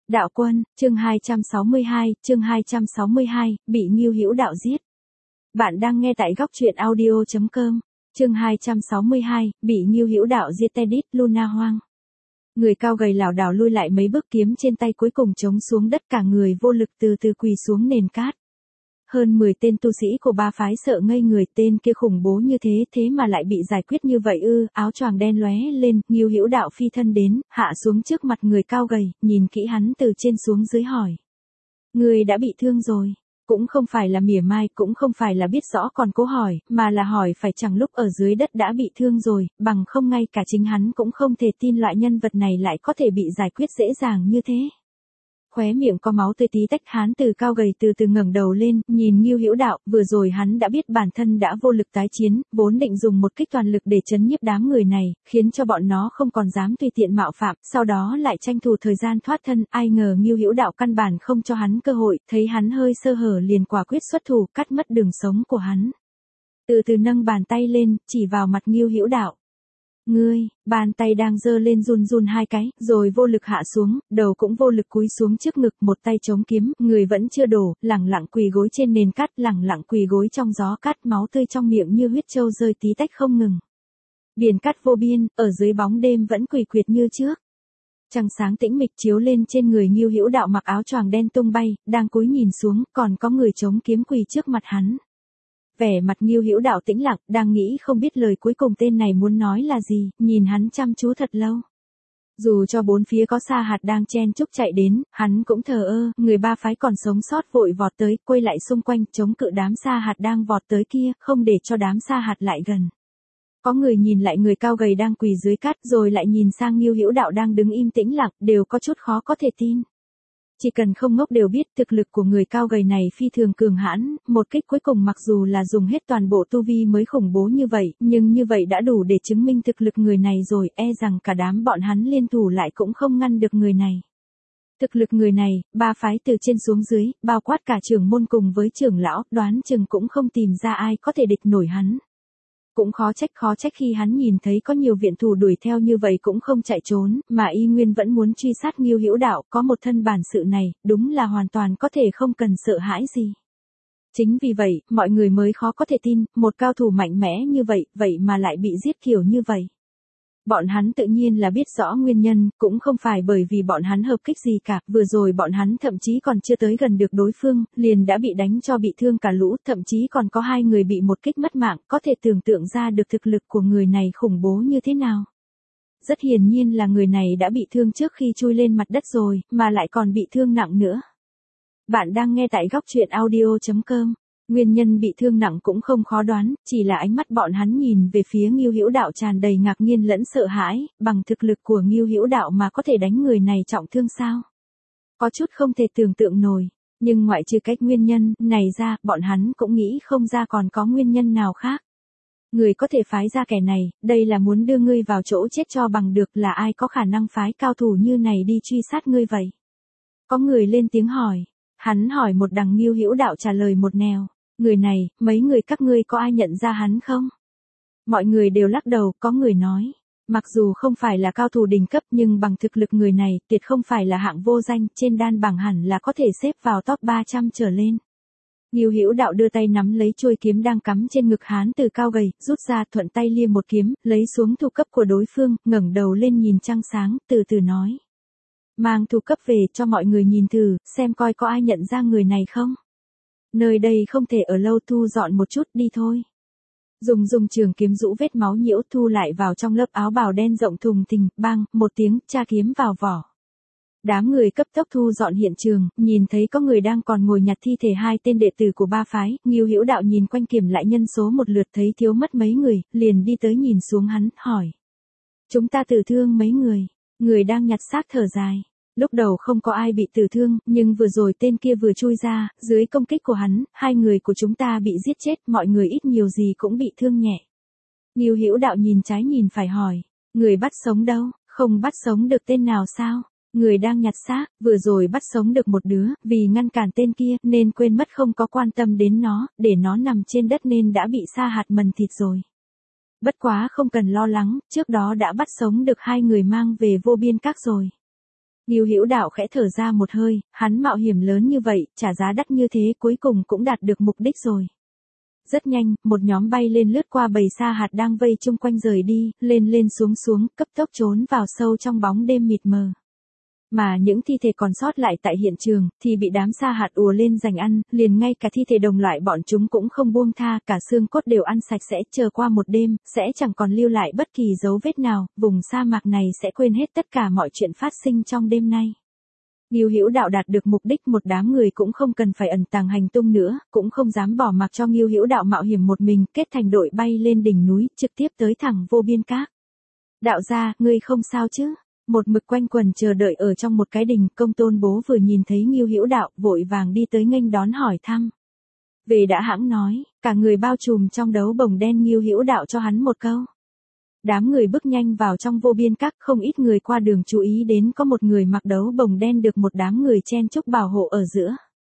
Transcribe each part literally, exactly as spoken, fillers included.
Đạo quân, chương hai trăm sáu mươi hai, chương hai trăm sáu mươi hai, bị Ngưu Hữu Đạo giết. Bạn đang nghe tại góc truyện audio chấm com. Chương hai trăm sáu mươi hai, bị Ngưu Hữu Đạo giết. Tedit Luna hoang. Người cao gầy lảo đảo lui lại mấy bước, kiếm trên tay cuối cùng chống xuống đất, cả người vô lực từ từ quỳ xuống nền cát. Hơn mười tên tu sĩ của ba phái sợ ngây người, tên kia khủng bố như thế thế mà lại bị giải quyết như vậy ư? Áo choàng đen lóe lên, Ngưu Hữu Đạo phi thân đến, hạ xuống trước mặt người cao gầy, nhìn kỹ hắn từ trên xuống dưới hỏi: "Ngươi đã bị thương rồi?" Cũng không phải là mỉa mai, cũng không phải là biết rõ còn cố hỏi, mà là hỏi phải chăng lúc ở dưới đất đã bị thương rồi, bằng không ngay cả chính hắn cũng không thể tin loại nhân vật này lại có thể bị giải quyết dễ dàng như thế. Khóe miệng có máu tươi tí tách, hắn từ cao gầy từ từ ngẩng đầu lên, nhìn Ngưu Hữu Đạo, vừa rồi hắn đã biết bản thân đã vô lực tái chiến, vốn định dùng một kích toàn lực để chấn nhiếp đám người này, khiến cho bọn nó không còn dám tùy tiện mạo phạm, sau đó lại tranh thủ thời gian thoát thân, ai ngờ Ngưu Hữu Đạo căn bản không cho hắn cơ hội, thấy hắn hơi sơ hở liền quả quyết xuất thủ, cắt mất đường sống của hắn. Từ từ nâng bàn tay lên, chỉ vào mặt Ngưu Hữu Đạo. "Ngươi", bàn tay đang giơ lên run run hai cái, rồi vô lực hạ xuống, đầu cũng vô lực cúi xuống trước ngực, một tay chống kiếm, người vẫn chưa đổ, lẳng lặng quỳ gối trên nền cát, lẳng lặng quỳ gối trong gió cát, máu tươi trong miệng như huyết trâu rơi tí tách không ngừng. Biển cát vô biên, ở dưới bóng đêm vẫn quỷ quyệt như trước. Trăng sáng tĩnh mịch chiếu lên trên người Ngưu Hữu Đạo mặc áo choàng đen tung bay, đang cúi nhìn xuống, còn có người chống kiếm quỳ trước mặt hắn. Vẻ mặt Ngưu Hữu Đạo tĩnh lặng, đang nghĩ không biết lời cuối cùng tên này muốn nói là gì, nhìn hắn chăm chú thật lâu. Dù cho bốn phía có Sa Hạt đang chen chúc chạy đến, hắn cũng thờ ơ, người ba phái còn sống sót vội vọt tới, quay lại xung quanh, chống cự đám Sa Hạt đang vọt tới kia, không để cho đám Sa Hạt lại gần. Có người nhìn lại người cao gầy đang quỳ dưới cát, rồi lại nhìn sang Ngưu Hữu Đạo đang đứng im tĩnh lặng, đều có chút khó có thể tin. Chỉ cần không ngốc đều biết thực lực của người cao gầy này phi thường cường hãn, một kích cuối cùng mặc dù là dùng hết toàn bộ tu vi mới khủng bố như vậy, nhưng như vậy đã đủ để chứng minh thực lực người này rồi, e rằng cả đám bọn hắn liên thủ lại cũng không ngăn được người này. Thực lực người này, ba phái từ trên xuống dưới, bao quát cả trưởng môn cùng với trưởng lão, đoán chừng cũng không tìm ra ai có thể địch nổi hắn. Cũng khó trách khó trách khi hắn nhìn thấy có nhiều viện thủ đuổi theo như vậy cũng không chạy trốn, mà y nguyên vẫn muốn truy sát Ngưu Hữu Đạo, có một thân bản sự này, đúng là hoàn toàn có thể không cần sợ hãi gì. Chính vì vậy, mọi người mới khó có thể tin, một cao thủ mạnh mẽ như vậy, vậy mà lại bị giết kiểu như vậy. Bọn hắn tự nhiên là biết rõ nguyên nhân, cũng không phải bởi vì bọn hắn hợp kích gì cả, vừa rồi bọn hắn thậm chí còn chưa tới gần được đối phương, liền đã bị đánh cho bị thương cả lũ, thậm chí còn có hai người bị một kích mất mạng, có thể tưởng tượng ra được thực lực của người này khủng bố như thế nào. Rất hiển nhiên là người này đã bị thương trước khi chui lên mặt đất rồi, mà lại còn bị thương nặng nữa. Bạn đang nghe tại góc truyện audio chấm com. Nguyên nhân bị thương nặng cũng không khó đoán, chỉ là ánh mắt bọn hắn nhìn về phía Ngưu Hữu Đạo tràn đầy ngạc nhiên lẫn sợ hãi, bằng thực lực của Ngưu Hữu Đạo mà có thể đánh người này trọng thương sao? Có chút không thể tưởng tượng nổi, nhưng ngoại trừ cách nguyên nhân này ra, bọn hắn cũng nghĩ không ra còn có nguyên nhân nào khác. Người có thể phái ra kẻ này, đây là muốn đưa ngươi vào chỗ chết cho bằng được, là ai có khả năng phái cao thủ như này đi truy sát ngươi vậy? Có người lên tiếng hỏi, hắn hỏi một đằng, Ngưu Hữu Đạo trả lời một nẻo. Người này, mấy người các ngươi có ai nhận ra hắn không? Mọi người đều lắc đầu, có người nói, mặc dù không phải là cao thủ đỉnh cấp nhưng bằng thực lực người này, tuyệt không phải là hạng vô danh, trên đan bảng hẳn là có thể xếp vào top ba trăm trở lên. Ngưu Hữu Đạo đưa tay nắm lấy chuôi kiếm đang cắm trên ngực hắn từ cao gầy, rút ra thuận tay lia một kiếm, lấy xuống thủ cấp của đối phương, ngẩng đầu lên nhìn trăng sáng, từ từ nói. Mang thủ cấp về cho mọi người nhìn thử, xem coi có ai nhận ra người này không? Nơi đây không thể ở lâu, thu dọn một chút đi thôi. Dùng dùng trường kiếm rũ vết máu nhiễu, thu lại vào trong lớp áo bào đen rộng thùng thình, bang, một tiếng, tra kiếm vào vỏ. Đám người cấp tốc thu dọn hiện trường, nhìn thấy có người đang còn ngồi nhặt thi thể hai tên đệ tử của ba phái, Ngưu Hữu Đạo nhìn quanh kiểm lại nhân số một lượt thấy thiếu mất mấy người, liền đi tới nhìn xuống hắn, hỏi. Chúng ta tử thương mấy người, người đang nhặt xác thở dài. Lúc đầu không có ai bị tử thương, nhưng vừa rồi tên kia vừa chui ra, dưới công kích của hắn, hai người của chúng ta bị giết chết, mọi người ít nhiều gì cũng bị thương nhẹ. Ngưu Hữu Đạo nhìn trái nhìn phải hỏi, người bắt sống đâu, không bắt sống được tên nào sao? Người đang nhặt xác, vừa rồi bắt sống được một đứa, vì ngăn cản tên kia, nên quên mất không có quan tâm đến nó, để nó nằm trên đất nên đã bị Sa Hạt mần thịt rồi. Bất quá không cần lo lắng, trước đó đã bắt sống được hai người mang về Vô Biên Các rồi. Ngưu Hữu Đạo khẽ thở ra một hơi, hắn mạo hiểm lớn như vậy, trả giá đắt như thế cuối cùng cũng đạt được mục đích rồi. Rất nhanh, một nhóm bay lên lướt qua bầy sa hạt đang vây chung quanh rời đi, lên lên xuống xuống, cấp tốc trốn vào sâu trong bóng đêm mịt mờ. Mà những thi thể còn sót lại tại hiện trường, thì bị đám sa hạt ùa lên giành ăn, liền ngay cả thi thể đồng loại bọn chúng cũng không buông tha, cả xương cốt đều ăn sạch sẽ, chờ qua một đêm, sẽ chẳng còn lưu lại bất kỳ dấu vết nào, vùng sa mạc này sẽ quên hết tất cả mọi chuyện phát sinh trong đêm nay. Ngưu Hữu Đạo đạt được mục đích, một đám người cũng không cần phải ẩn tàng hành tung nữa, cũng không dám bỏ mặc cho Ngưu Hữu Đạo mạo hiểm một mình, kết thành đội bay lên đỉnh núi, trực tiếp tới thẳng Vô Biên Các. Đạo gia, ngươi không sao chứ? Một mực quanh quần chờ đợi ở trong một cái đình, Công Tôn Bố vừa nhìn thấy Ngưu Hữu Đạo, vội vàng đi tới nghênh đón hỏi thăm. Về đã hãng nói, cả người bao trùm trong đấu bồng đen, Ngưu Hữu Đạo cho hắn một câu. Đám người bước nhanh vào trong Vô Biên Các, không ít người qua đường chú ý đến có một người mặc đấu bồng đen được một đám người chen chúc bảo hộ ở giữa.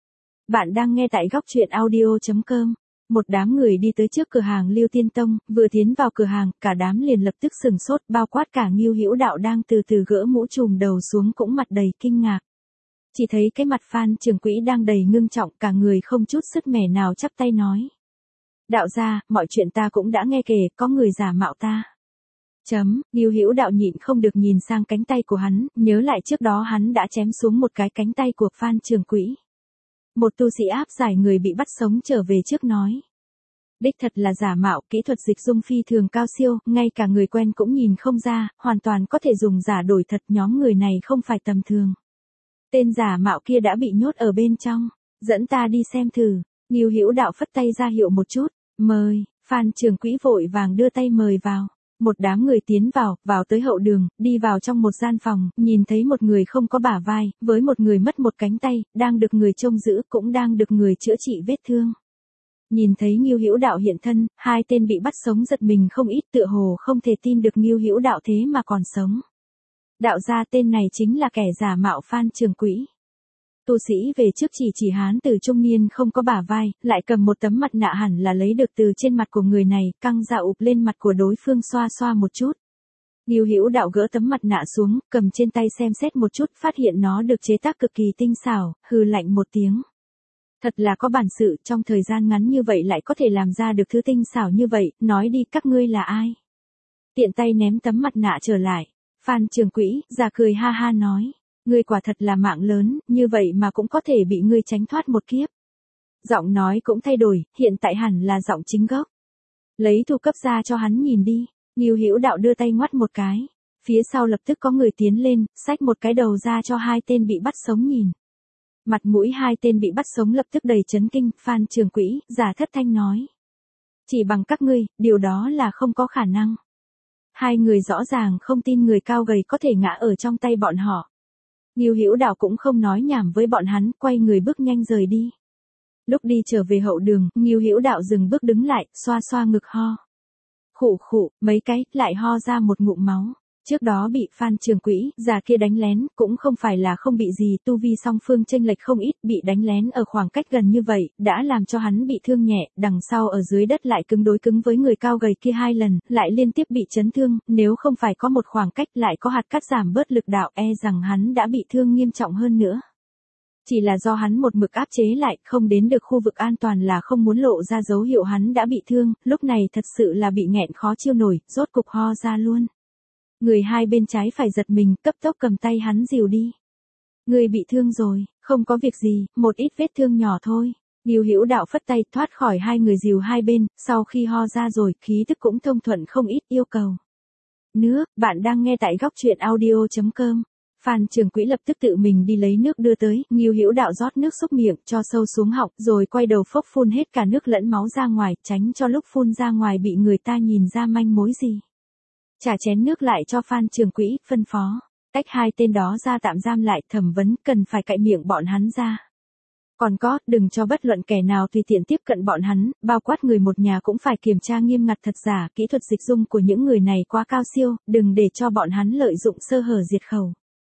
Bạn đang nghe tại góc truyện audio chấm com. Một đám người đi tới trước cửa hàng Lưu Tiên Tông, vừa tiến vào cửa hàng, cả đám liền lập tức sừng sốt, bao quát cả Ngưu Hữu Đạo đang từ từ gỡ mũ trùm đầu xuống cũng mặt đầy kinh ngạc. Chỉ thấy cái mặt Phan Trường Quỹ đang đầy ngưng trọng, cả người không chút sứt mẻ nào chắp tay nói. Đạo gia, mọi chuyện ta cũng đã nghe kể, có người giả mạo ta. Chấm, Ngưu Hữu Đạo nhịn không được nhìn sang cánh tay của hắn, nhớ lại trước đó hắn đã chém xuống một cái cánh tay của Phan Trường Quỹ. Một tu sĩ áp giải người bị bắt sống trở về trước nói. Đích thật là giả mạo, kỹ thuật dịch dung phi thường cao siêu, ngay cả người quen cũng nhìn không ra, hoàn toàn có thể dùng giả đổi thật, nhóm người này không phải tầm thường. Tên giả mạo kia đã bị nhốt ở bên trong, dẫn ta đi xem thử. Ngưu Hữu Đạo phất tay ra hiệu một chút, mời, Phan Trường Quỹ vội vàng đưa tay mời vào. Một đám người tiến vào, vào tới hậu đường, đi vào trong một gian phòng, nhìn thấy một người không có bả vai, với một người mất một cánh tay, đang được người trông giữ, cũng đang được người chữa trị vết thương. Nhìn thấy Ngưu Hữu Đạo hiện thân, hai tên bị bắt sống giật mình không ít, tựa hồ không thể tin được Ngưu Hữu Đạo thế mà còn sống. Đạo gia, tên này chính là kẻ giả mạo Phan Trường Quỹ. Tu sĩ về trước chỉ chỉ hán tử trung niên không có bả vai, lại cầm một tấm mặt nạ hẳn là lấy được từ trên mặt của người này, căng ra ụp lên mặt của đối phương xoa xoa một chút. Ngưu Hữu Đạo gỡ tấm mặt nạ xuống, cầm trên tay xem xét một chút, phát hiện nó được chế tác cực kỳ tinh xảo, hừ lạnh một tiếng. Thật là có bản sự, trong thời gian ngắn như vậy lại có thể làm ra được thứ tinh xảo như vậy, nói đi các ngươi là ai? Tiện tay ném tấm mặt nạ trở lại, Phan Trường Quỹ, già cười ha ha nói. Ngươi quả thật là mạng lớn, như vậy mà cũng có thể bị ngươi tránh thoát một kiếp. Giọng nói cũng thay đổi, hiện tại hẳn là giọng chính gốc. Lấy thu cấp ra cho hắn nhìn đi. Ngưu Hữu Đạo đưa tay ngoắt một cái. Phía sau lập tức có người tiến lên, xách một cái đầu ra cho hai tên bị bắt sống nhìn. Mặt mũi hai tên bị bắt sống lập tức đầy chấn kinh, Phan Trường Quỹ, giả thất thanh nói. Chỉ bằng các ngươi, điều đó là không có khả năng. Hai người rõ ràng không tin người cao gầy có thể ngã ở trong tay bọn họ. Ngưu Hữu Đạo cũng không nói nhảm với bọn hắn, quay người bước nhanh rời đi. Lúc đi trở về hậu đường, Ngưu Hữu Đạo dừng bước đứng lại, xoa xoa ngực ho. Khụ khụ, mấy cái, lại ho ra một ngụm máu. Trước đó bị Phan Trường Quỹ, già kia đánh lén, cũng không phải là không bị gì, tu vi song phương chênh lệch không ít, bị đánh lén ở khoảng cách gần như vậy, đã làm cho hắn bị thương nhẹ, đằng sau ở dưới đất lại cứng đối cứng với người cao gầy kia hai lần, lại liên tiếp bị chấn thương, nếu không phải có một khoảng cách lại có hạt cắt giảm bớt lực đạo, e rằng hắn đã bị thương nghiêm trọng hơn nữa. Chỉ là do hắn một mực áp chế lại, không đến được khu vực an toàn là không muốn lộ ra dấu hiệu hắn đã bị thương, lúc này thật sự là bị nghẹn khó chiêu nổi, rốt cục ho ra luôn. Người hai bên trái phải giật mình, cấp tốc cầm tay hắn dìu đi. Người bị thương rồi, không có việc gì, một ít vết thương nhỏ thôi. Ngưu Hữu Đạo phất tay thoát khỏi hai người dìu hai bên, sau khi ho ra rồi, khí tức cũng thông thuận không ít, yêu cầu. Nước, bạn đang nghe tại góc truyện audio chấm com. Phan Trường Quỹ lập tức tự mình đi lấy nước đưa tới, Ngưu Hữu Đạo rót nước xúc miệng, cho sâu xuống họng, rồi quay đầu phốc phun hết cả nước lẫn máu ra ngoài, tránh cho lúc phun ra ngoài bị người ta nhìn ra manh mối gì. Trả chén nước lại cho Phan Trường Quỹ, phân phó. Tách hai tên đó ra tạm giam lại, thẩm vấn, cần phải cạy miệng bọn hắn ra. Còn có, đừng cho bất luận kẻ nào tùy tiện tiếp cận bọn hắn, bao quát người một nhà cũng phải kiểm tra nghiêm ngặt thật giả, kỹ thuật dịch dung của những người này quá cao siêu, đừng để cho bọn hắn lợi dụng sơ hở diệt khẩu.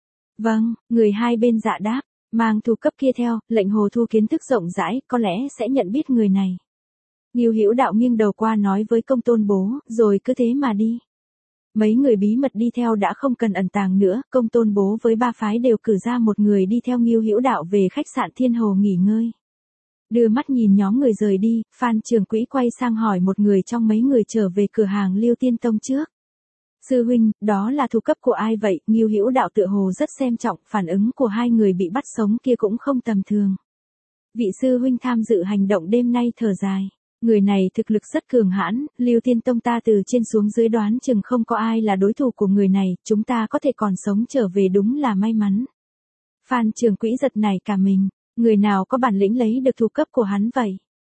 Vâng, người hai bên dạ đáp, mang thu cấp kia theo, lệnh Hồ Thu kiến thức rộng rãi, có lẽ sẽ nhận biết người này. Ngưu Hữu Đạo nghiêng đầu qua nói với Công Tôn Bố, rồi cứ thế mà đi. Mấy người bí mật đi theo đã không cần ẩn tàng nữa, Công Tôn Bố với ba phái đều cử ra một người đi theo Ngưu Hữu Đạo về khách sạn Thiên Hồ nghỉ ngơi. Đưa mắt nhìn nhóm người rời đi, Phan Trường Quỹ quay sang hỏi một người trong mấy người trở về cửa hàng Liêu Tiên Tông trước. Sư huynh, đó là thủ cấp của ai vậy? Ngưu Hữu Đạo tựa hồ rất xem trọng, phản ứng của hai người bị bắt sống kia cũng không tầm thường. Vị sư huynh tham dự hành động đêm nay thở dài. Người này thực lực rất cường hãn, Liêu Tiên Tông ta từ trên xuống dưới đoán chừng không có ai là đối thủ của người này, chúng ta có thể còn sống trở về đúng là may mắn. Phan Trường Quỹ giật nảy cả mình, người nào có bản lĩnh lấy được thủ cấp của hắn vậy?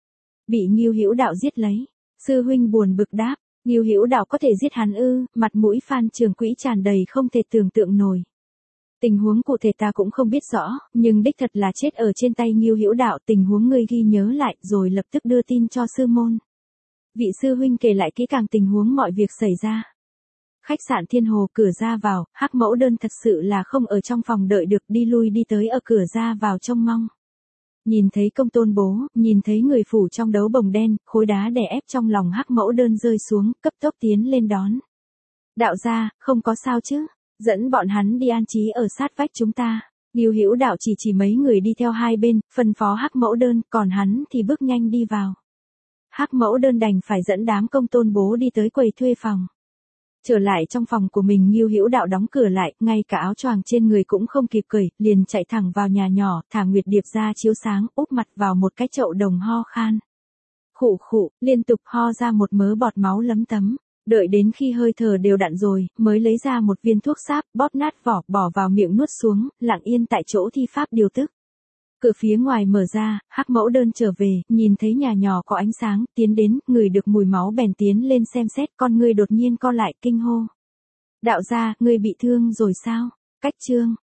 Bị Ngưu Hữu Đạo giết lấy. Sư huynh buồn bực đáp, Ngưu Hữu Đạo có thể giết hắn ư? Mặt mũi Phan Trường Quỹ tràn đầy không thể tưởng tượng nổi. Tình huống cụ thể ta cũng không biết rõ, nhưng đích thật là chết ở trên tay Ngưu Hữu Đạo, tình huống ngươi ghi nhớ lại rồi lập tức đưa tin cho sư môn. Vị sư huynh kể lại kỹ càng tình huống mọi việc xảy ra. Khách sạn Thiên Hồ cửa ra vào, Hắc Mẫu Đơn thật sự là không ở trong phòng đợi được, đi lui đi tới ở cửa ra vào trông mong. Nhìn thấy Công Tôn Bố, nhìn thấy người phủ trong đấu bồng đen, khối đá đè ép trong lòng Hắc Mẫu Đơn rơi xuống, cấp tốc tiến lên đón. Đạo gia, không có sao chứ? Dẫn bọn hắn đi an trí ở sát vách chúng ta. Ngưu Hữu Đạo chỉ chỉ mấy người đi theo hai bên, phân phó Hắc Mẫu Đơn, còn hắn thì bước nhanh đi vào. Hắc Mẫu Đơn đành phải dẫn đám Công Tôn Bố đi tới quầy thuê phòng. Trở lại trong phòng của mình, Ngưu Hữu Đạo đóng cửa lại, ngay cả áo choàng trên người cũng không kịp cởi, liền chạy thẳng vào nhà nhỏ, thả Nguyệt Điệp ra chiếu sáng, úp mặt vào một cái chậu đồng ho khan. Khụ khụ, liên tục ho ra một mớ bọt máu lấm tấm. Đợi đến khi hơi thở đều đặn rồi, mới lấy ra một viên thuốc sáp, bóp nát vỏ, bỏ vào miệng nuốt xuống, lặng yên tại chỗ thi pháp điều tức. Cửa phía ngoài mở ra, Hắc Mẫu Đơn trở về, nhìn thấy nhà nhỏ có ánh sáng, tiến đến, ngửi được mùi máu bèn tiến lên xem xét, con ngươi đột nhiên co lại, kinh hô. Đạo gia, ngươi bị thương rồi sao? Cách chương.